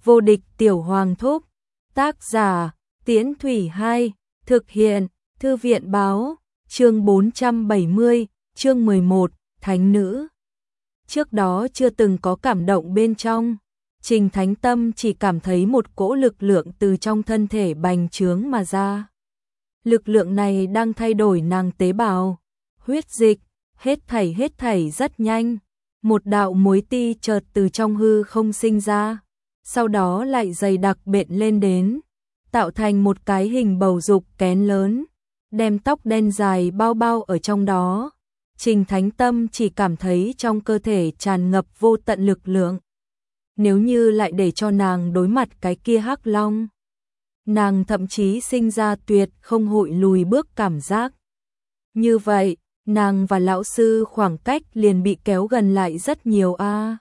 Vô địch tiểu hoàng thúc. Tác giả, Tiễn Thủy 2, thực hiện, Thư viện báo, chương 470, chương 11, Thánh nữ. Trước đó chưa từng có cảm động bên trong, Trình Thánh Tâm chỉ cảm thấy một cỗ lực lượng từ trong thân thể bành trướng mà ra. Lực lượng này đang thay đổi nàng tế bào, huyết dịch, hết thảy rất nhanh. Một đạo muối ti chợt từ trong hư không sinh ra, sau đó lại dày đặc bện lên đến, tạo thành một cái hình bầu dục kén lớn, đem tóc đen dài bao bao ở trong đó. Trình Thánh Tâm chỉ cảm thấy trong cơ thể tràn ngập vô tận lực lượng. Nếu như lại để cho nàng đối mặt cái kia hắc long, nàng thậm chí sinh ra tuyệt không hội lùi bước cảm giác. Như vậy, nàng và lão sư khoảng cách liền bị kéo gần lại rất nhiều a.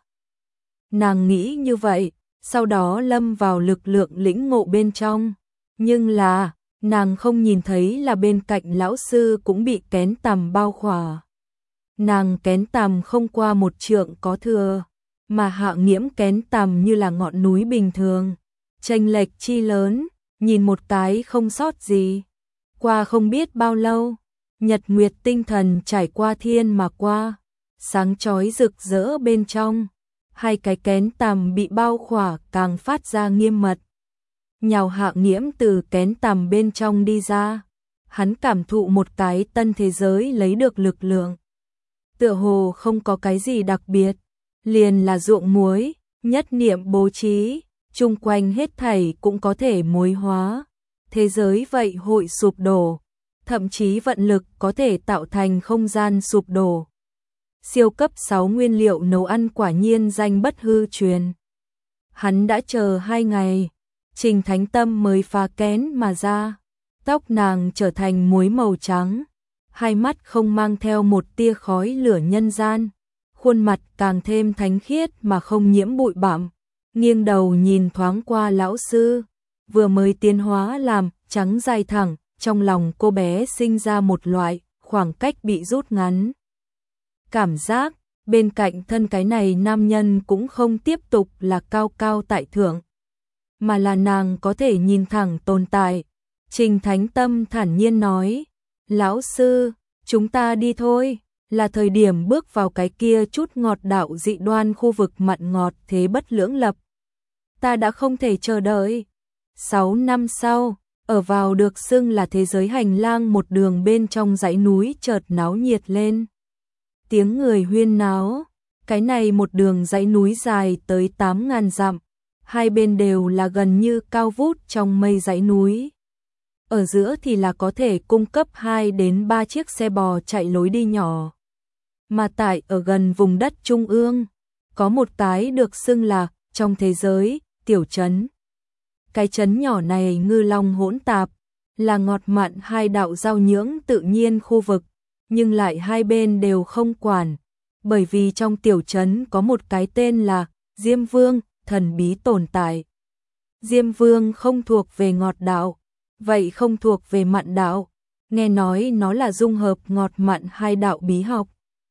Nàng nghĩ như vậy, sau đó lâm vào lực lượng lĩnh ngộ bên trong, nhưng là, nàng không nhìn thấy là bên cạnh lão sư cũng bị kén tằm bao khỏa. Nàng kén tằm không qua 1 trượng có thừa, mà Hạ Nghiễm kén tằm như là ngọn núi bình thường, chênh lệch chi lớn, nhìn một cái không sót gì. Qua không biết bao lâu, nhật nguyệt tinh thần trải qua thiên mà qua, sáng chói rực rỡ bên trong, hai cái kén tằm bị bao khỏa càng phát ra nghiêm mật. Nhào Hạ Nghiễm từ kén tằm bên trong đi ra, hắn cảm thụ một cái tân thế giới lấy được lực lượng. Tựa hồ không có cái gì đặc biệt, liền là ruộng muối, nhất niệm bố trí, chung quanh hết thảy cũng có thể muối hóa. Thế giới vậy hội sụp đổ, thậm chí vận lực có thể tạo thành không gian sụp đổ. Siêu cấp 6 nguyên liệu nấu ăn quả nhiên danh bất hư truyền. Hắn đã chờ 2 ngày, Trình Thánh Tâm mới phá kén mà ra. Tóc nàng trở thành muối màu trắng, hai mắt không mang theo một tia khói lửa nhân gian, khuôn mặt càng thêm thánh khiết mà không nhiễm bụi bặm. Nghiêng đầu nhìn thoáng qua lão sư, vừa mới tiến hóa làm trắng dài thẳng, trong lòng cô bé sinh ra một loại khoảng cách bị rút ngắn. Cảm giác bên cạnh thân cái này nam nhân cũng không tiếp tục là cao cao tại thượng, mà là nàng có thể nhìn thẳng tồn tại. Trình Thánh Tâm thản nhiên nói, lão sư, chúng ta đi thôi, là thời điểm bước vào cái kia chút ngọt đạo dị đoan khu vực mặn ngọt thế bất lưỡng lập. Ta đã không thể chờ đợi. 6 năm sau, ở vào được xưng là thế giới hành lang một đường bên trong dãy núi chợt náo nhiệt lên. Tiếng người huyên náo, cái này một đường dãy núi dài tới 8.000 dặm, hai bên đều là gần như cao vút trong mây dãy núi. Ở giữa thì là có thể cung cấp 2 đến 3 chiếc xe bò chạy lối đi nhỏ. Mà tại ở gần vùng đất trung ương, có một cái được xưng là trong thế giới tiểu trấn. Cái trấn nhỏ này ngư long hỗn tạp, là ngọt mặn hai đạo giao nhưỡng tự nhiên khu vực, nhưng lại hai bên đều không quản, bởi vì trong tiểu trấn có một cái tên là Diêm Vương, thần bí tồn tại. Diêm Vương không thuộc về ngọt đạo, vậy không thuộc về mặn đạo, nghe nói nó là dung hợp ngọt mặn hai đạo bí học.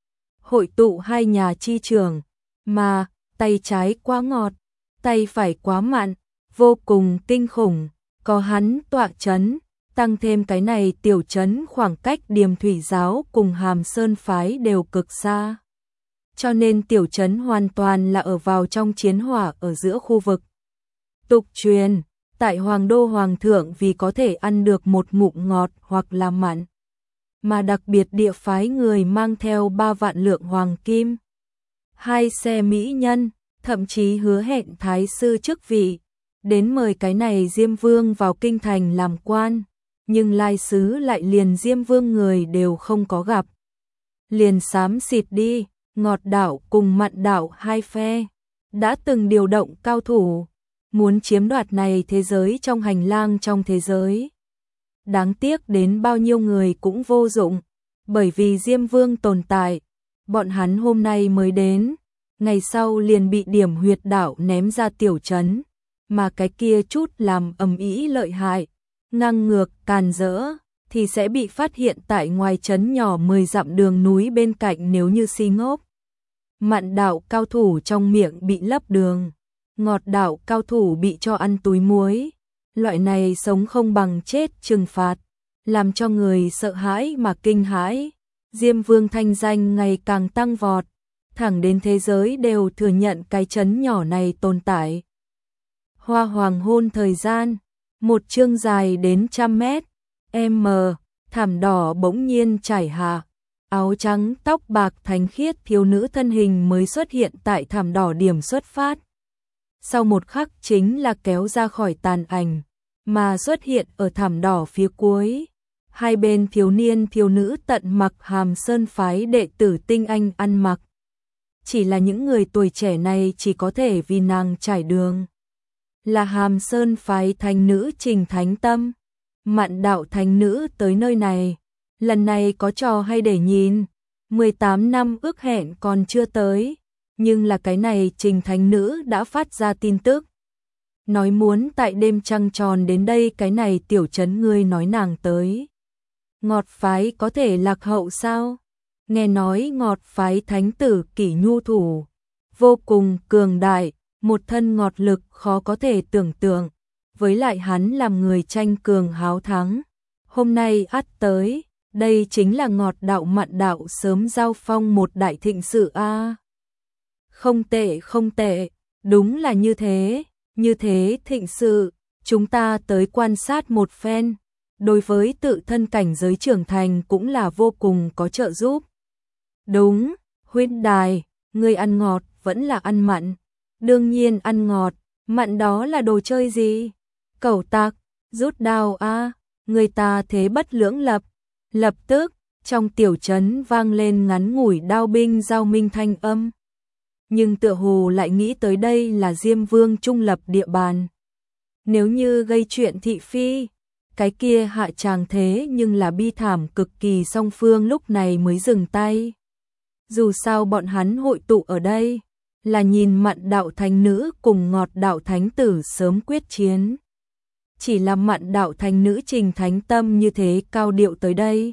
Hội tụ hai nhà chi trường, mà tay trái quá ngọt, tay phải quá mặn, vô cùng kinh khủng, có hắn tọa trấn, tăng thêm cái này tiểu trấn khoảng cách Điềm Thủy giáo cùng Hàm Sơn phái đều cực xa. Cho nên tiểu trấn hoàn toàn là ở vào trong chiến hỏa ở giữa khu vực. Tục truyền, tại Hoàng đô Hoàng thượng vì có thể ăn được một ngụm ngọt hoặc là mặn, mà đặc biệt địa phái người mang theo 3 vạn lượng hoàng kim, 2 xe mỹ nhân, thậm chí hứa hẹn thái sư chức vị, đến mời cái này Diêm Vương vào kinh thành làm quan, nhưng lai sứ lại liền Diêm Vương người đều không có gặp. Liền xám xịt đi, ngọt đạo cùng mặn đạo hai phe, đã từng điều động cao thủ, muốn chiếm đoạt này thế giới trong hành lang trong thế giới. Đáng tiếc đến bao nhiêu người cũng vô dụng, bởi vì Diêm Vương tồn tại, bọn hắn hôm nay mới đến, ngày sau liền bị điểm huyệt đạo ném ra tiểu trấn, mà cái kia chút làm ầm ĩ lợi hại, ngang ngược, càn rỡ, thì sẽ bị phát hiện tại ngoài trấn nhỏ 10 dặm đường núi bên cạnh nếu như si ngốc. Mặn đạo cao thủ trong miệng bị lấp đường, ngọt đạo cao thủ bị cho ăn túi muối. Loại này sống không bằng chết trừng phạt, làm cho người sợ hãi mà kinh hãi. Diêm Vương thanh danh ngày càng tăng vọt, thẳng đến thế giới đều thừa nhận cái trấn nhỏ này tồn tại. Hoa hoàng hôn thời gian, một chương dài đến 100 m, thảm đỏ bỗng nhiên trải hạ, áo trắng tóc bạc thánh khiết thiếu nữ thân hình mới xuất hiện tại thảm đỏ điểm xuất phát. Sau một khắc chính là kéo ra khỏi tàn ảnh, mà xuất hiện ở thảm đỏ phía cuối. Hai bên thiếu niên thiếu nữ tận mặc Hàm Sơn phái đệ tử tinh anh ăn mặc. Chỉ là những người tuổi trẻ này chỉ có thể vì nàng trải đường. Là Hàm Sơn phái thánh nữ Trình Thánh Tâm. Mạn đạo thánh nữ tới nơi này, lần này có trò hay để nhìn. 18 năm ước hẹn còn chưa tới, nhưng là cái này Trình Thánh nữ đã phát ra tin tức. Nói muốn tại đêm trăng tròn đến đây, cái này tiểu trấn ngươi nói nàng tới. Ngọt phái có thể lạc hậu sao? Nghe nói ngọt phái thánh tử Kỷ Nhu thủ vô cùng cường đại, một thân ngọt lực khó có thể tưởng tượng, với lại hắn làm người tranh cường háo thắng. Hôm nay ắt tới, đây chính là ngọt đạo mạn đạo sớm giao phong một đại thịnh sự a. Không tệ không tệ, đúng là như thế thịnh sự, chúng ta tới quan sát một phen, đối với tự thân cảnh giới trưởng thành cũng là vô cùng có trợ giúp. Đúng, huynh đài, ngươi ăn ngọt vẫn là ăn mặn? Đương nhiên ăn ngọt, mặn đó là đồ chơi gì? Cẩu tặc, rút đao a, người ta thế bất lưỡng lập. Lập tức, trong tiểu trấn vang lên ngắn ngủi đao binh giao minh thanh âm. Nhưng tựa hồ lại nghĩ tới đây là Diêm Vương trung lập địa bàn. Nếu như gây chuyện thị phi, cái kia hạ tràng thế nhưng là bi thảm cực kỳ, song phương lúc này mới dừng tay. Dù sao bọn hắn hội tụ ở đây, là nhìn mạn đạo thánh nữ cùng ngọt đạo thánh tử sớm quyết chiến. Chỉ là mạn đạo thánh nữ Trình Thánh Tâm như thế cao điệu tới đây,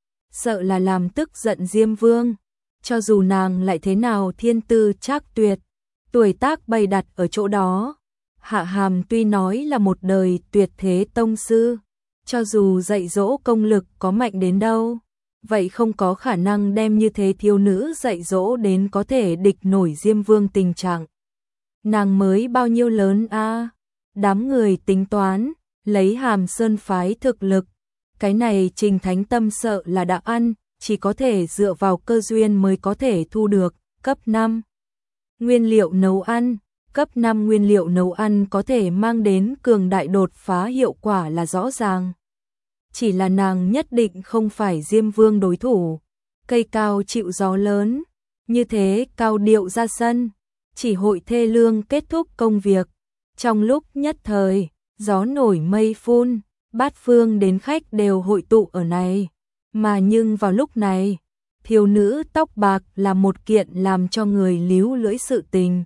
sợ là làm tức giận Diêm Vương. Cho dù nàng lại thế nào thiên tư trác tuyệt, tuổi tác bày đặt ở chỗ đó, Hạ Hàm tuy nói là một đời tuyệt thế tông sư, cho dù dạy dỗ công lực có mạnh đến đâu, vậy không có khả năng đem như thế thiếu nữ dạy dỗ đến có thể địch nổi Diêm Vương tình trạng. Nàng mới bao nhiêu lớn a? Đám người tính toán, lấy Hàm Sơn phái thực lực, cái này Trình Thánh Tâm sợ là đã ăn, chỉ có thể dựa vào cơ duyên mới có thể thu được. Cấp 5 nguyên liệu nấu ăn, cấp 5 nguyên liệu nấu ăn có thể mang đến cường đại đột phá hiệu quả là rõ ràng. Chỉ là nàng nhất định không phải Diêm Vương đối thủ. Cây cao chịu gió lớn, như thế cao điệu ra sân, chỉ hội thê lương kết thúc công việc. Trong lúc nhất thời, gió nổi mây phun, bát phương đến khách đều hội tụ ở này. Mà nhưng vào lúc này, thiếu nữ tóc bạc là một kiện làm cho người líu lưỡi sự tình.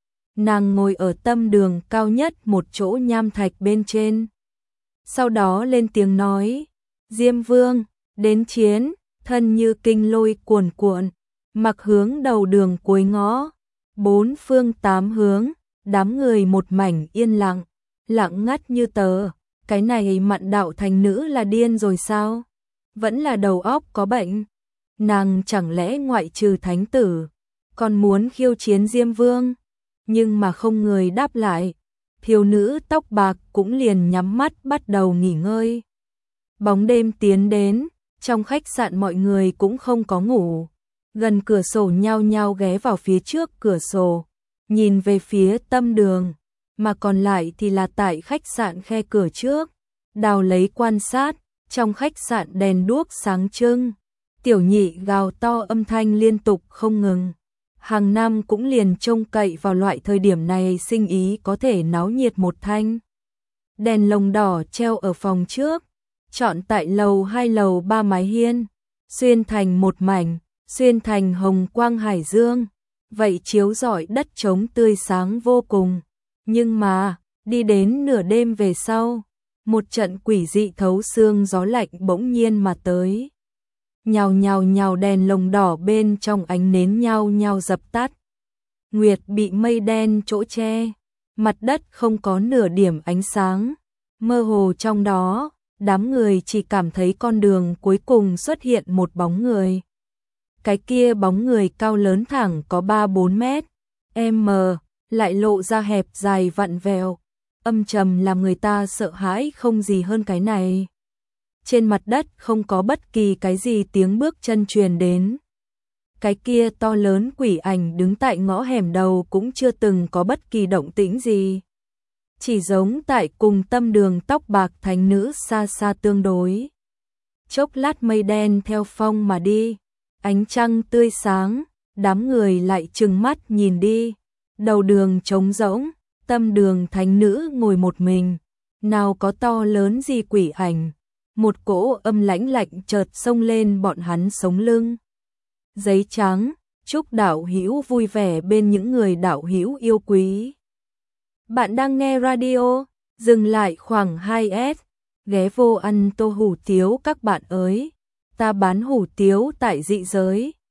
Nàng ngồi ở tâm đường cao nhất một chỗ nham thạch bên trên. Sau đó lên tiếng nói, Diêm Vương, đến chiến, thân như kinh lôi cuồn cuộn, mặc hướng đầu đường cuối ngõ, bốn phương tám hướng, đám người một mảnh yên lặng, lặng ngắt như tờ. Cái này mạn đạo thành nữ là điên rồi sao? Vẫn là đầu óc có bệnh? Nàng chẳng lẽ ngoại trừ thánh tử, còn muốn khiêu chiến Diêm Vương? Nhưng mà không người đáp lại. Thiếu nữ tóc bạc cũng liền nhắm mắt bắt đầu nghỉ ngơi. Bóng đêm tiến đến, trong khách sạn mọi người cũng không có ngủ. Gần cửa sổ nhao nhao ghé vào phía trước cửa sổ, nhìn về phía tâm đường, mà còn lại thì là tại khách sạn khe cửa trước, đào lấy quan sát. Trong khách sạn đèn đuốc sáng trưng, tiểu nhị gào to âm thanh liên tục không ngừng. Hàng năm cũng liền trông cậy vào loại thời điểm này sinh ý có thể náo nhiệt một thanh. Đèn lồng đỏ treo ở phòng trước, chọn tại lầu 2 lầu 3 mái hiên, xuyên thành một mảnh, xuyên thành hồng quang hải dương, vậy chiếu rọi đất trống tươi sáng vô cùng. Nhưng mà, đi đến nửa đêm về sau, một trận quỷ dị thấu xương gió lạnh bỗng nhiên mà tới. Nhào nhào nhào, đèn lồng đỏ bên trong ánh nến nhao nhao dập tắt. Nguyệt bị mây đen chỗ che, Mặt đất không có nửa điểm ánh sáng, mơ hồ trong đó, đám người chỉ cảm thấy con đường cuối cùng xuất hiện một bóng người. Cái kia bóng người cao lớn thẳng có 3-4 mét, m, lại lộ ra hẹp dài vặn vẹo, âm trầm làm người ta sợ hãi không gì hơn cái này. Trên mặt đất không có bất kỳ cái gì tiếng bước chân truyền đến. Cái kia to lớn quỷ ảnh đứng tại ngõ hẻm đầu cũng chưa từng có bất kỳ động tĩnh gì. Chỉ giống tại cùng tâm đường tóc bạc thánh nữ xa xa tương đối. Chốc lát mây đen theo phong mà đi, ánh trăng tươi sáng, đám người lại trừng mắt nhìn đi. Đầu đường trống rỗng, tâm đường thánh nữ ngồi một mình, nào có to lớn gì quỷ ảnh. Một cỗ âm lãnh lạnh chợt xông lên bọn hắn sống lưng. Giấy trắng, chúc đạo hữu vui vẻ bên những người đạo hữu yêu quý. Bạn đang nghe radio, dừng lại khoảng 2S, ghé vô ăn tô hủ tiếu các bạn ơi. Ta bán hủ tiếu tại dị giới.